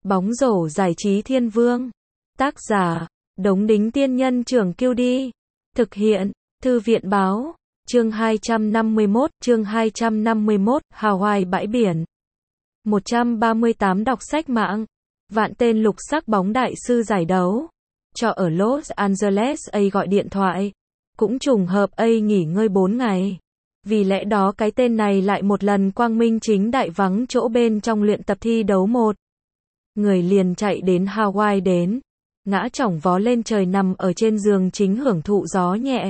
Bóng rổ giải trí thiên vương. Tác giả, Đống Đính Tiên Nhân Trưởng Kiêu Đi. Thực hiện, Thư viện Báo. Chương 251, Hawaii bãi biển. 138 đọc sách mạng. Vạn tên lục sắc bóng đại sư giải đấu. Cho ở Los Angeles A gọi điện thoại. Cũng trùng hợp A nghỉ ngơi 4 ngày. Vì lẽ đó cái tên này lại một lần quang minh chính đại vắng chỗ bên trong luyện tập thi đấu một. Người liền chạy đến Hawaii đến. Ngã chỏng vó lên trời nằm ở trên giường chính hưởng thụ gió nhẹ.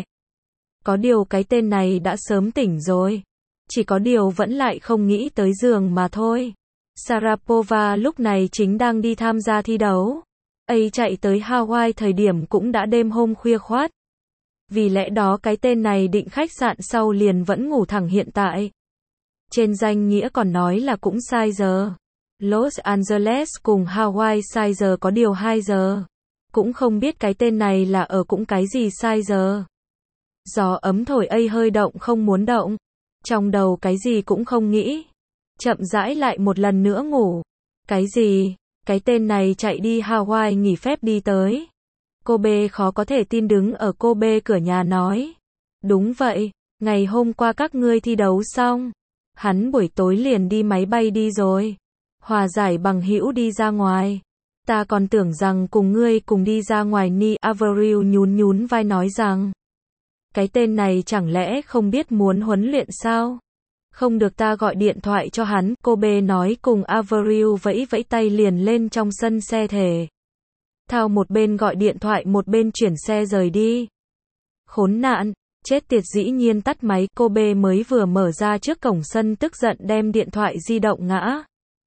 Có điều cái tên này đã sớm tỉnh rồi. Chỉ có điều vẫn lại không nghĩ tới giường mà thôi. Sharapova lúc này chính đang đi tham gia thi đấu. Ấy chạy tới Hawaii thời điểm cũng đã đêm hôm khuya khoắt. Vì lẽ đó cái tên này định khách sạn sau liền vẫn ngủ thẳng hiện tại. Trên danh nghĩa còn nói là cũng sai giờ. Los Angeles cùng Hawaii sai giờ có điều 2 giờ. Cũng không biết cái tên này là ở cũng cái gì sai giờ. Gió ấm thổi A hơi động không muốn động. Trong đầu cái gì cũng không nghĩ. Chậm rãi lại một lần nữa ngủ. Cái gì? Cái tên này chạy đi Hawaii nghỉ phép đi tới. Cô B khó có thể tin đứng ở cô B cửa nhà nói. Đúng vậy, ngày hôm qua các ngươi thi đấu xong. Hắn buổi tối liền đi máy bay đi rồi. Hòa giải bằng hữu đi ra ngoài. Ta còn tưởng rằng cùng ngươi cùng đi ra ngoài. Ni Avril nhún vai nói rằng. Cái tên này chẳng lẽ không biết muốn huấn luyện sao? Không được ta gọi điện thoại cho hắn. Cô B nói cùng Avril vẫy vẫy tay liền lên trong sân xe thể thao, một bên gọi điện thoại một bên chuyển xe rời đi. Khốn nạn, chết tiệt, dĩ nhiên tắt máy. Cô B mới vừa mở ra trước cổng sân tức giận đem điện thoại di động ngã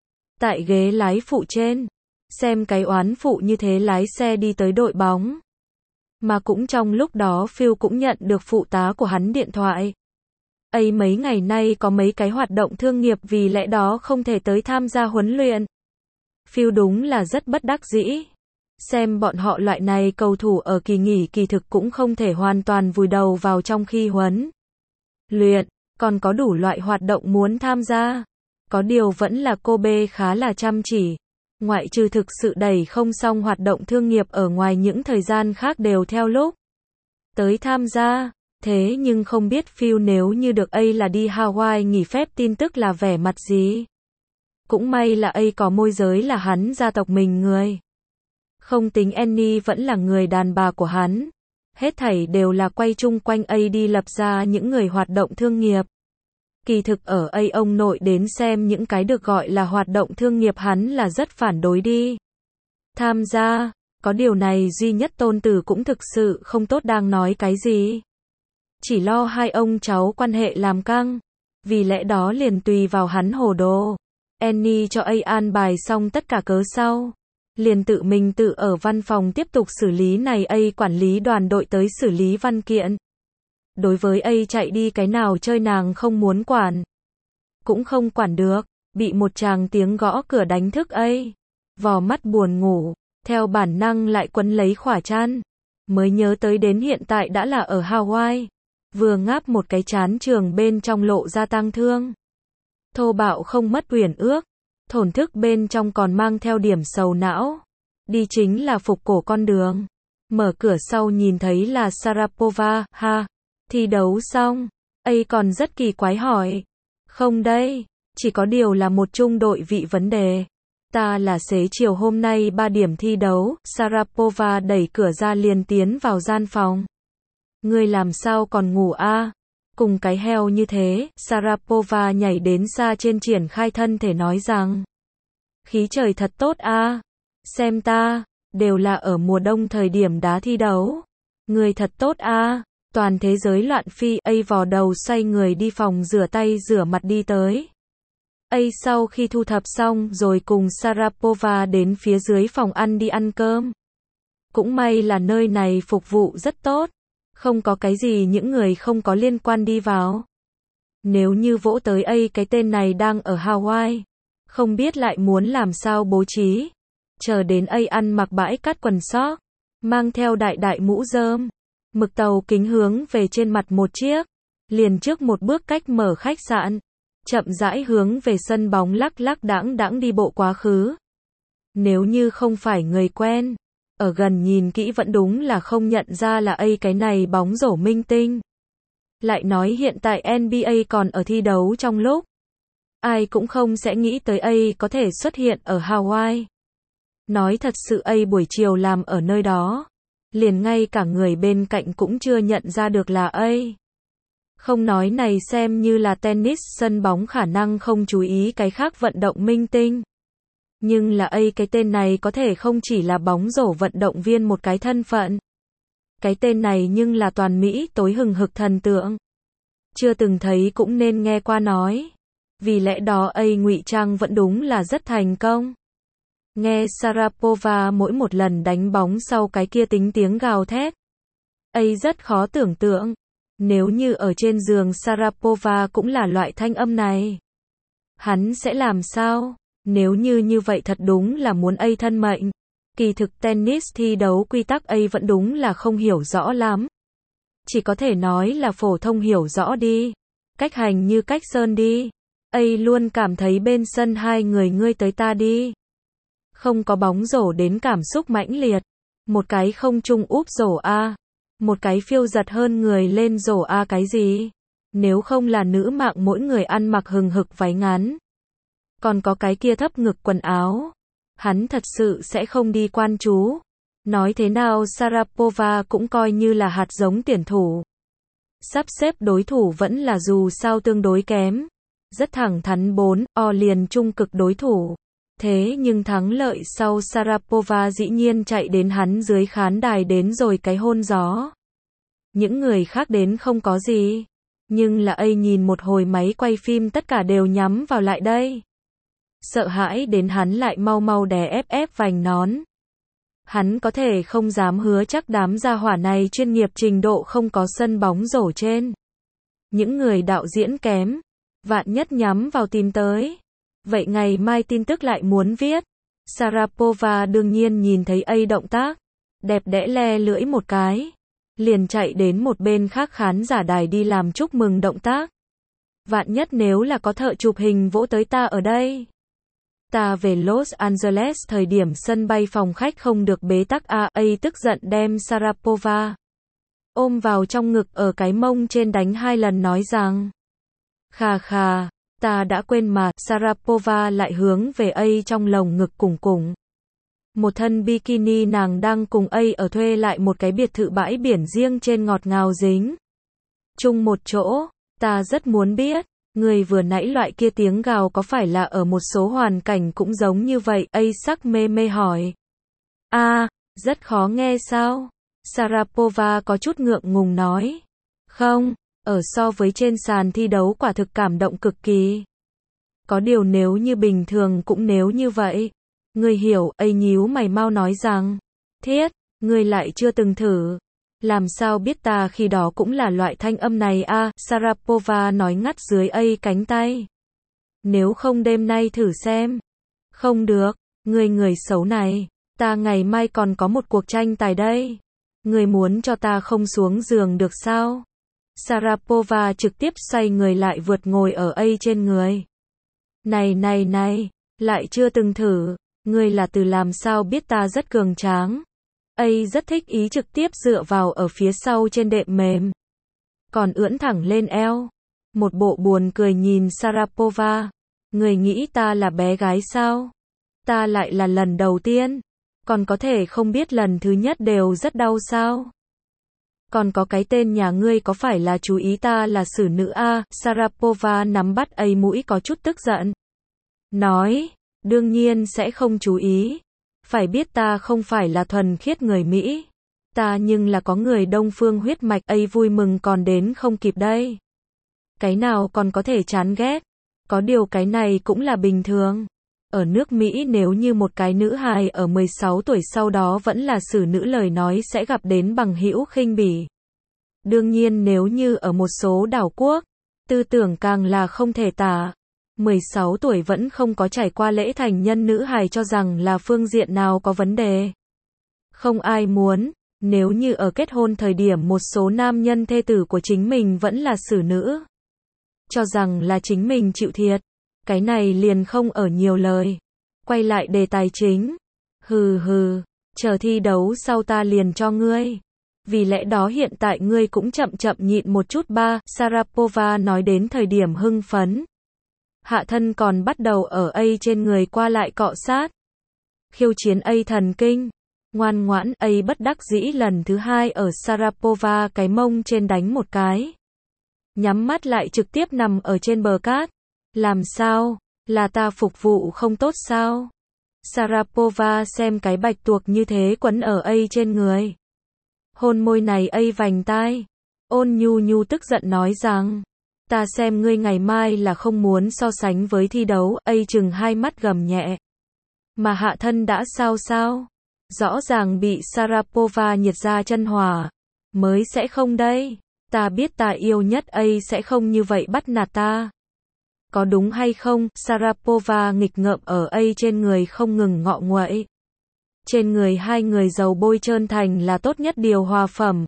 tại ghế lái phụ trên. Xem cái oán phụ như thế lái xe đi tới đội bóng. Mà cũng trong lúc đó Phil cũng nhận được phụ tá của hắn điện thoại. Ấy mấy ngày nay có mấy cái hoạt động thương nghiệp vì lẽ đó không thể tới tham gia huấn luyện. Phil đúng là rất bất đắc dĩ. Xem bọn họ loại này cầu thủ ở kỳ nghỉ kỳ thực cũng không thể hoàn toàn vùi đầu vào trong khi huấn luyện, còn có đủ loại hoạt động muốn tham gia. Có điều vẫn là cô B khá là chăm chỉ. Ngoại trừ thực sự đẩy không xong hoạt động thương nghiệp ở ngoài những thời gian khác đều theo lúc tới tham gia. Thế nhưng không biết Phil nếu như được A là đi Hawaii nghỉ phép tin tức là vẻ mặt gì. Cũng may là A có môi giới là hắn gia tộc mình người. Không tính Annie vẫn là người đàn bà của hắn. Hết thảy đều là quay chung quanh A đi lập ra những người hoạt động thương nghiệp. Kỳ thực ở A ông nội đến xem những cái được gọi là hoạt động thương nghiệp hắn là rất phản đối đi tham gia. Có điều này duy nhất tôn tử cũng thực sự không tốt đang nói cái gì. Chỉ lo hai ông cháu quan hệ làm căng. Vì lẽ đó liền tùy vào hắn hồ đồ. Annie cho A an bài xong tất cả cớ sau. Liền tự mình tự ở văn phòng tiếp tục xử lý này. A quản lý đoàn đội tới xử lý văn kiện. Đối với A chạy đi cái nào chơi nàng không muốn quản. Cũng không quản được. Bị một tràng tiếng gõ cửa đánh thức A. Vò mắt buồn ngủ. Theo bản năng lại quấn lấy khỏa chăn. Mới nhớ tới đến hiện tại đã là ở Hawaii. Vừa ngáp một cái chán trường bên trong lộ ra tang thương. Thô bạo không mất uyển ước. Thổn thức bên trong còn mang theo điểm sầu não. Đi chính là phục cổ con đường. Mở cửa sau nhìn thấy là Sharapova. Ha, thi đấu xong. A còn rất kỳ quái hỏi. Không đây, chỉ có điều là một chung đội vị vấn đề. Ta là xế chiều hôm nay 3 điểm thi đấu. Sharapova đẩy cửa ra liền tiến vào gian phòng. Ngươi làm sao còn ngủ a? Cùng cái heo như thế. Sharapova nhảy đến xa trên triển khai thân thể nói rằng. Khí trời thật tốt a. Xem ta, đều là ở mùa đông thời điểm đá thi đấu. Ngươi thật tốt a. Toàn thế giới loạn phi. A vò đầu xoay người đi phòng rửa tay rửa mặt đi tới. A sau khi thu thập xong rồi cùng Sharapova đến phía dưới phòng ăn đi ăn cơm. Cũng may là nơi này phục vụ rất tốt. Không có cái gì những người không có liên quan đi vào. Nếu như vỗ tới A cái tên này đang ở Hawaii. Không biết lại muốn làm sao bố trí. Chờ đến A ăn mặc bãi cắt quần sóc. Mang theo đại mũ rơm. Mực tàu kính hướng về trên mặt một chiếc. Liền trước một bước cách mở khách sạn. Chậm rãi hướng về sân bóng lắc lắc đãng đãng đi bộ quá khứ. Nếu như không phải người quen, ở gần nhìn kỹ vẫn đúng là không nhận ra là cái này bóng rổ minh tinh. Lại nói hiện tại NBA còn ở thi đấu trong lúc, ai cũng không sẽ nghĩ tới có thể xuất hiện ở Hawaii. Nói thật sự buổi chiều làm ở nơi đó, liền ngay cả người bên cạnh cũng chưa nhận ra được là Không nói này xem như là tennis sân bóng khả năng không chú ý cái khác vận động minh tinh. Nhưng là cái tên này có thể không chỉ là bóng rổ vận động viên một cái thân phận. Cái tên này nhưng là toàn Mỹ tối hừng hực thần tượng. Chưa từng thấy cũng nên nghe qua nói. Vì lẽ đó ngụy trang vẫn đúng là rất thành công. Nghe Sharapova mỗi một lần đánh bóng sau cái kia tiếng gào thét. Rất khó tưởng tượng. Nếu như ở trên giường Sharapova cũng là loại thanh âm này. Hắn sẽ làm sao? Nếu như vậy thật đúng là muốn thân mệnh. Kỳ thực tennis thi đấu quy tắc vẫn đúng là không hiểu rõ lắm. Chỉ có thể nói là phổ thông hiểu rõ đi. Cách hành như cách sơn đi. Luôn cảm thấy bên sân hai người ngươi tới ta đi. Không có bóng rổ đến cảm xúc mãnh liệt. Một cái không trung úp rổ A. Một cái phiêu giật hơn người lên rổ A cái gì. Nếu không là nữ mạng mỗi người ăn mặc hừng hực váy ngắn. Còn có cái kia thấp ngực quần áo. Hắn thật sự sẽ không đi quan chú. Nói thế nào Sharapova cũng coi như là hạt giống tuyển thủ. Sắp xếp đối thủ vẫn là dù sao tương đối kém. Rất thẳng thắn 4-0 liền trung cực đối thủ. Thế nhưng thắng lợi sau Sharapova dĩ nhiên chạy đến hắn dưới khán đài đến rồi cái hôn gió. Những người khác đến không có gì. Nhưng là nhìn một hồi máy quay phim tất cả đều nhắm vào lại đây. Sợ hãi đến hắn lại mau mau đè ép vành nón. Hắn có thể không dám hứa chắc đám gia hỏa này chuyên nghiệp trình độ không có sân bóng rổ trên. Những người đạo diễn kém, vạn nhất nhắm vào tìm tới. Vậy ngày mai tin tức lại muốn viết. Sharapova đương nhiên nhìn thấy động tác, đẹp đẽ le lưỡi một cái. Liền chạy đến một bên khác khán giả đài đi làm chúc mừng động tác. Vạn nhất nếu là có thợ chụp hình vỗ tới ta ở đây. Ta về Los Angeles thời điểm sân bay phòng khách không được bế tắc tức giận đem Sharapova ôm vào trong ngực ở cái mông trên đánh 2 lần nói rằng. Khà khà, ta đã quên mà, Sharapova lại hướng về trong lồng ngực củng. Một thân bikini nàng đang cùng ở thuê lại một cái biệt thự bãi biển riêng trên ngọt ngào dính. Chung một chỗ, ta rất muốn biết. Người vừa nãy loại kia tiếng gào có phải là ở một số hoàn cảnh cũng giống như vậy? Sắc mê hỏi. Rất khó nghe sao? Sharapova có chút ngượng ngùng nói. Không, ở so với trên sàn thi đấu quả thực cảm động cực kỳ. Có điều nếu như bình thường cũng nếu như vậy. Người hiểu, nhíu mày mau nói rằng. Thiết, người lại chưa từng thử. Làm sao biết ta khi đó cũng là loại thanh âm này Sharapova nói ngắt dưới cánh tay. Nếu không đêm nay thử xem. Không được, người xấu này, ta ngày mai còn có một cuộc tranh tài đây. Người muốn cho ta không xuống giường được sao? Sharapova trực tiếp xoay người lại vượt ngồi ở trên người. Này, lại chưa từng thử, người là từ làm sao biết ta rất cường tráng. Rất thích ý trực tiếp dựa vào ở phía sau trên đệm mềm. Còn ưỡn thẳng lên eo. Một bộ buồn cười nhìn Sharapova. Người nghĩ ta là bé gái sao? Ta lại là lần đầu tiên. Còn có thể không biết lần thứ nhất đều rất đau sao? Còn có cái tên nhà ngươi có phải là chú ý ta là xử nữ Sharapova nắm bắt mũi có chút tức giận. Nói, đương nhiên sẽ không chú ý. Phải biết ta không phải là thuần khiết người Mỹ. Ta nhưng là có người Đông phương huyết mạch vui mừng còn đến không kịp đây. Cái nào còn có thể chán ghét. Có điều cái này cũng là bình thường. Ở nước Mỹ nếu như một cái nữ hài ở 16 tuổi sau đó vẫn là xử nữ lời nói sẽ gặp đến bằng hữu khinh bỉ. Đương nhiên nếu như ở một số đảo quốc, tư tưởng càng là không thể tả. 16 tuổi vẫn không có trải qua lễ thành nhân nữ hài cho rằng là phương diện nào có vấn đề. Không ai muốn, nếu như ở kết hôn thời điểm một số nam nhân thê tử của chính mình vẫn là xử nữ. Cho rằng là chính mình chịu thiệt. Cái này liền không ở nhiều lời. Quay lại đề tài chính. Hừ hừ, chờ thi đấu sau ta liền cho ngươi. Vì lẽ đó hiện tại ngươi cũng chậm chậm nhịn một chút ba, Sharapova nói đến thời điểm hưng phấn. Hạ thân còn bắt đầu ở A trên người qua lại cọ sát. Khiêu chiến A thần kinh. Ngoan ngoãn, A bất đắc dĩ lần thứ hai ở Sharapova cái mông trên đánh một cái. Nhắm mắt lại trực tiếp nằm ở trên bờ cát. Làm sao? Là ta phục vụ không tốt sao? Sharapova xem cái bạch tuộc như thế quấn ở A trên người. Hôn môi này A vành tai. Ôn nhu nhu tức giận nói rằng, ta xem ngươi ngày mai là không muốn so sánh với thi đấu. A chừng hai mắt gầm nhẹ. Mà hạ thân đã sao? Rõ ràng bị Sharapova nhiệt ra chân hỏa. Mới sẽ không đây. Ta biết ta yêu nhất A sẽ không như vậy bắt nạt ta. Có đúng hay không? Sharapova nghịch ngợm ở A trên người không ngừng ngọ nguậy. Trên người hai người dầu bôi trơn thành là tốt nhất điều hòa phẩm.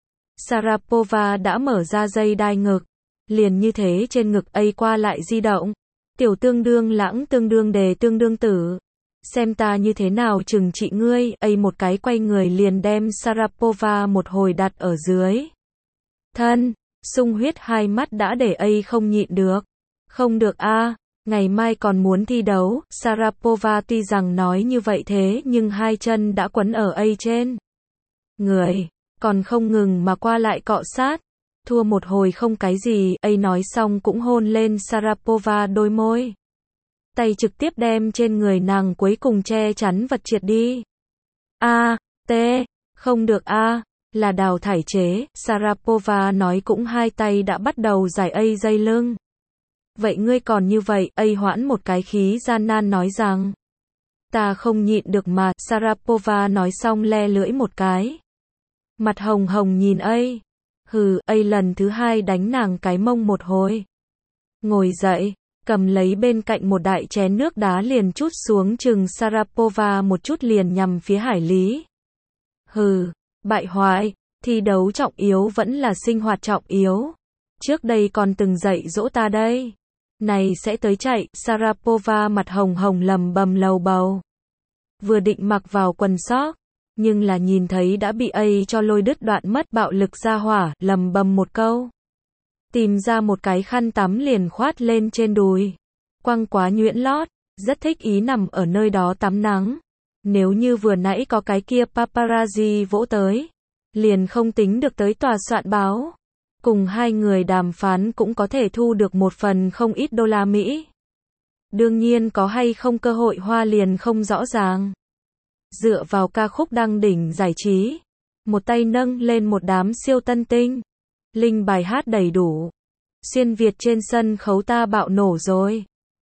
Sharapova đã mở ra dây đai ngực. Liền như thế trên ngực A qua lại di động. Tiểu tương đương lãng tương đương đề tương đương tử. Xem ta như thế nào trừng trị ngươi. A một cái quay người liền đem Sharapova một hồi đặt ở dưới thân. Sung huyết hai mắt đã để A không nhịn được. Không được a, ngày mai còn muốn thi đấu. Sharapova tuy rằng nói như vậy thế nhưng hai chân đã quấn ở A trên người, còn không ngừng mà qua lại cọ sát. Thua một hồi không cái gì. A nói xong cũng hôn lên Sharapova đôi môi. Tay trực tiếp đem trên người nàng cuối cùng che chắn vật triệt đi. A, T, không được a, là đào thải chế. Sharapova nói cũng hai tay đã bắt đầu giải A dây lưng. Vậy ngươi còn như vậy? A hoãn một cái khí gian nan nói rằng, ta không nhịn được mà. Sharapova nói xong le lưỡi một cái. Mặt hồng hồng nhìn A. Hừ, A lần thứ hai đánh nàng cái mông một hồi. Ngồi dậy, cầm lấy bên cạnh một đại chén nước đá liền trút xuống chừng Sharapova một chút liền nhằm phía Hải Lý. Hừ, bại hoại, thi đấu trọng yếu vẫn là sinh hoạt trọng yếu. Trước đây còn từng dạy dỗ ta đây. Này sẽ tới chạy. Sharapova mặt hồng hồng lầm bầm lầu bầu. Vừa định mặc vào quần sóc, nhưng là nhìn thấy đã bị A cho lôi đứt đoạn mất bạo lực ra hỏa, lầm bầm một câu. Tìm ra một cái khăn tắm liền khoát lên trên đùi. Quăng quá nhuyễn lót, rất thích ý nằm ở nơi đó tắm nắng. Nếu như vừa nãy có cái kia paparazzi vỗ tới, liền không tính được tới tòa soạn báo. Cùng hai người đàm phán cũng có thể thu được một phần không ít đô la Mỹ. Đương nhiên có hay không cơ hội hoa liền không rõ ràng. Dựa vào ca khúc đăng đỉnh giải trí, một tay nâng lên một đám siêu tân tinh. Linh bài hát đầy đủ. Xuyên Việt trên sân khấu ta bạo nổ rồi.